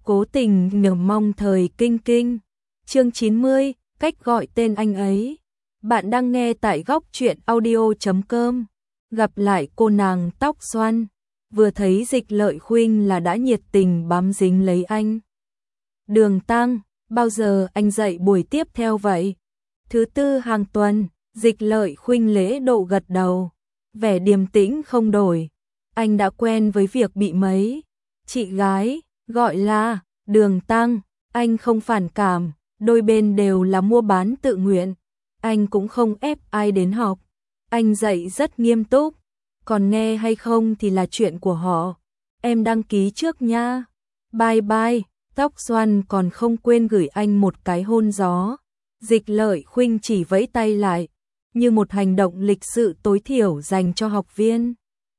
Cố tình nhờ mong thời kinh kinh. Chương 90, cách gọi tên anh ấy. Bạn đang nghe tại góc truyện audio.com. Gặp lại cô nàng tóc xoăn, vừa thấy Dịch Lợi Khuynh là đã nhiệt tình bám dính lấy anh. Đường Tăng, bao giờ anh dạy buổi tiếp theo vậy? Thứ tư hàng tuần. Dịch Lợi Khuynh lễ độ gật đầu, vẻ điềm tĩnh không đổi. Anh đã quen với việc bị mấy chị gái gọi là Đường Tăng, anh không phản cảm, đôi bên đều là mua bán tự nguyện. Anh cũng không ép ai đến học, anh dạy rất nghiêm túc, còn nghe hay không thì là chuyện của họ. Em đăng ký trước nha. Bye bye. Tóc xoăn còn không quên gửi anh một cái hôn gió. Dịch Lợi Khuynh chỉ vẫy tay lại, như một hành động lịch sự tối thiểu dành cho học viên.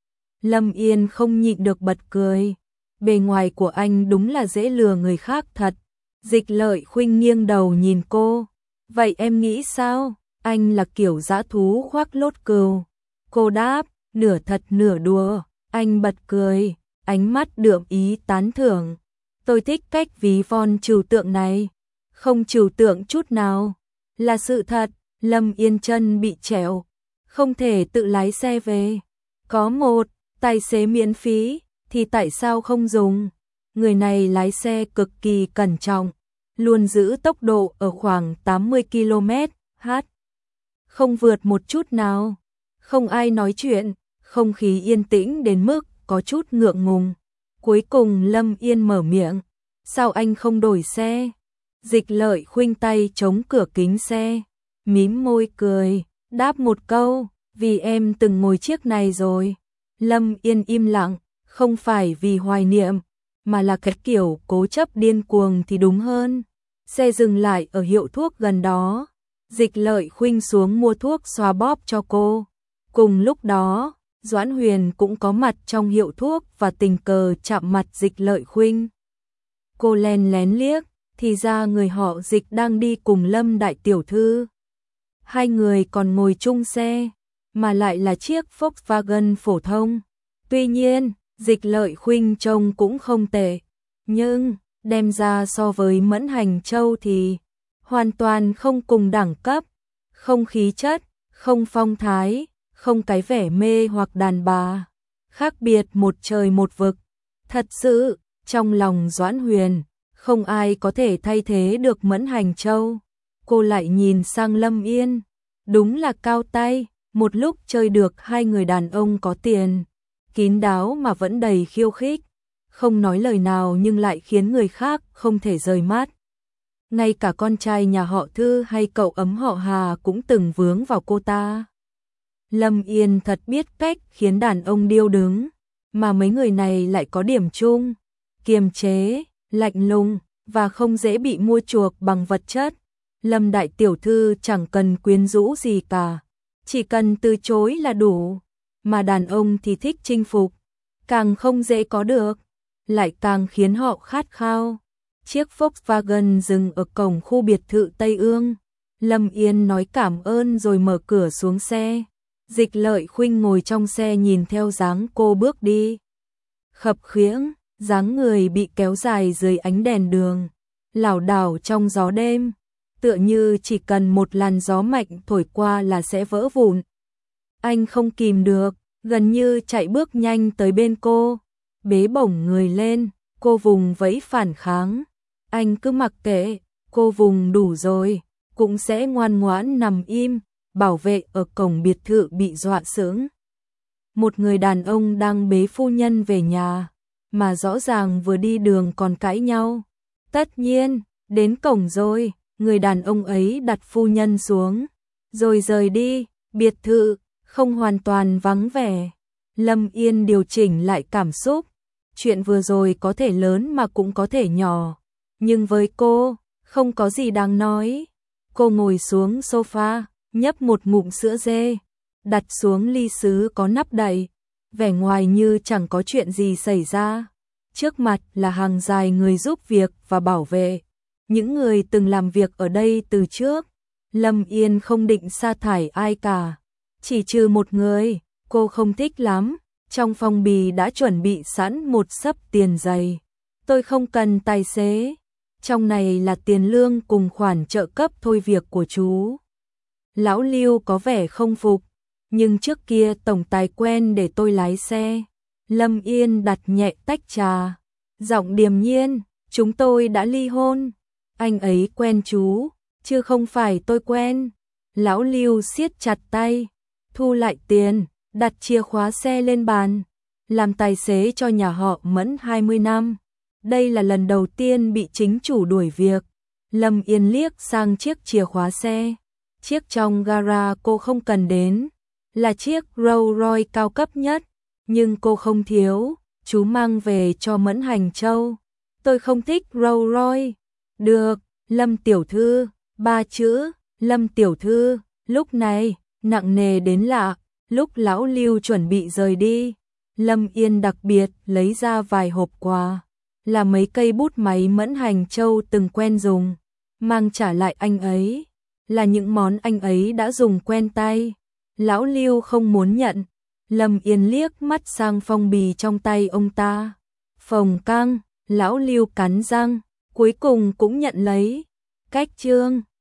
Lâm Yên không nhịn được bật cười. Bề ngoài của anh đúng là dễ lừa người khác thật. Dịch Lợi Khuynh nghiêng đầu nhìn cô. Vậy em nghĩ sao? Anh là kiểu dã thú khoác lốt cừu. Cô đáp, nửa thật nửa đùa. Anh bật cười, ánh mắt đượm ý tán thưởng. Tôi thích cách ví von trừu tượng này. Không trừu tượng chút nào. Là sự thật. Lâm Yên chân bị trẹo, không thể tự lái xe về. Có một tài xế miễn phí thì tại sao không dùng? Người này lái xe cực kỳ cẩn trọng, luôn giữ tốc độ ở khoảng 80 km/h, không vượt một chút nào. Không ai nói chuyện, không khí yên tĩnh đến mức có chút ngượng ngùng. Cuối cùng Lâm Yên mở miệng, sao anh không đổi xe? Dịch Lợi Khuynh tay chống cửa kính xe, mím môi cười, đáp một câu, vì em từng ngồi chiếc này rồi. Lâm Yên im lặng, không phải vì hoài niệm, mà là cái kiểu cố chấp điên cuồng thì đúng hơn. Xe dừng lại ở hiệu thuốc gần đó. Dịch Lợi Khuynh xuống mua thuốc xoa bóp cho cô. Cùng lúc đó, Doãn Huyền cũng có mặt trong hiệu thuốc và tình cờ chạm mặt Dịch Lợi Khuynh. Cô len lén liếc, thì ra người họ Dịch đang đi cùng Lâm đại tiểu thư. Hai người còn ngồi chung xe, mà lại là chiếc Volkswagen phổ thông. Tuy nhiên, Dịch Lợi Khuynh trông cũng không tệ, nhưng đem ra so với Mẫn Hành Châu thì hoàn toàn không cùng đẳng cấp. Không khí chất, không phong thái, không cái vẻ mê hoặc đàn bà. Khác biệt một trời một vực. Thật sự, trong lòng Doãn Huyền, không ai có thể thay thế được Mẫn Hành Châu. Cô lại nhìn sang Lâm Yên, đúng là cao tay, một lúc chơi được hai người đàn ông có tiền, kín đáo mà vẫn đầy khiêu khích, không nói lời nào nhưng lại khiến người khác không thể rời mắt. Ngay cả con trai nhà họ Thư hay cậu ấm họ Hà cũng từng vướng vào cô ta. Lâm Yên thật biết cách khiến đàn ông điêu đứng, mà mấy người này lại có điểm chung, kiềm chế, lạnh lùng và không dễ bị mua chuộc bằng vật chất. Lâm đại tiểu thư chẳng cần quyến rũ gì cả, chỉ cần từ chối là đủ, mà đàn ông thì thích chinh phục, càng không dễ có được, lại càng khiến họ khát khao. Chiếc Volkswagen dừng ở cổng khu biệt thự Tây Ương. Lâm Yên nói cảm ơn rồi mở cửa xuống xe. Dịch Lợi Khuynh ngồi trong xe nhìn theo dáng cô bước đi. Khập khiễng, dáng người bị kéo dài dưới ánh đèn đường, lảo đảo trong gió đêm, tựa như chỉ cần một làn gió mạnh thổi qua là sẽ vỡ vụn. Anh không kìm được, gần như chạy bước nhanh tới bên cô, bế bổng người lên, cô vùng vẫy phản kháng. Anh cứ mặc kệ, cô vùng đủ rồi, cũng sẽ ngoan ngoãn nằm im, bảo vệ ở cổng biệt thự bị dọa sững. Một người đàn ông đang bế phu nhân về nhà, mà rõ ràng vừa đi đường còn cãi nhau. Tất nhiên, đến cổng rồi, người đàn ông ấy đặt phu nhân xuống, rồi rời đi. Biệt thự không hoàn toàn vắng vẻ. Lâm Yên điều chỉnh lại cảm xúc. Chuyện vừa rồi có thể lớn mà cũng có thể nhỏ, nhưng với cô, không có gì đáng nói. Cô ngồi xuống sofa, nhấp một ngụm sữa dê, đặt xuống ly sứ có nắp đậy, vẻ ngoài như chẳng có chuyện gì xảy ra. Trước mặt là hàng dài người giúp việc và bảo vệ, những người từng làm việc ở đây từ trước. Lâm Yên không định sa thải ai cả, chỉ trừ một người, cô không thích lắm. Trong phong bì đã chuẩn bị sẵn một xấp tiền giày, Tôi không cần tài xế. Trong này là tiền lương cùng khoản trợ cấp thôi việc của chú. Lão Lưu có vẻ không phục, nhưng trước kia tổng tài quen để tôi lái xe. Lâm Yên đặt nhẹ tách trà, giọng điềm nhiên, chúng tôi đã ly hôn. Anh ấy quen chú, chứ không phải tôi quen. Lão Lưu siết chặt tay, thu lại tiền, đặt chìa khóa xe lên bàn. Làm tài xế cho nhà họ Mẫn 20 năm. Đây là lần đầu tiên bị chính chủ đuổi việc. Lâm Yên liếc sang chiếc chìa khóa xe. Chiếc trong gara cô không cần đến, là chiếc Rolls Royce cao cấp nhất, nhưng cô không thiếu, chú mang về cho Mẫn Hành Châu. Tôi không thích Rolls Royce. Được, Lâm tiểu thư, 3 chữ, Lâm tiểu thư, lúc này, nặng nề đến lạ, lúc lão Lưu chuẩn bị rời đi. Lâm Yên đặc biệt lấy ra vài hộp quà, là mấy cây bút máy Mẫn Hành Châu từng quen dùng, mang trả lại anh ấy, là những món anh ấy đã dùng quen tay. Lão Lưu không muốn nhận. Lâm Yên liếc mắt sang phong bì trong tay ông ta. Phồng căng, lão Lưu cắn răng, cuối cùng cũng nhận lấy. Cách chương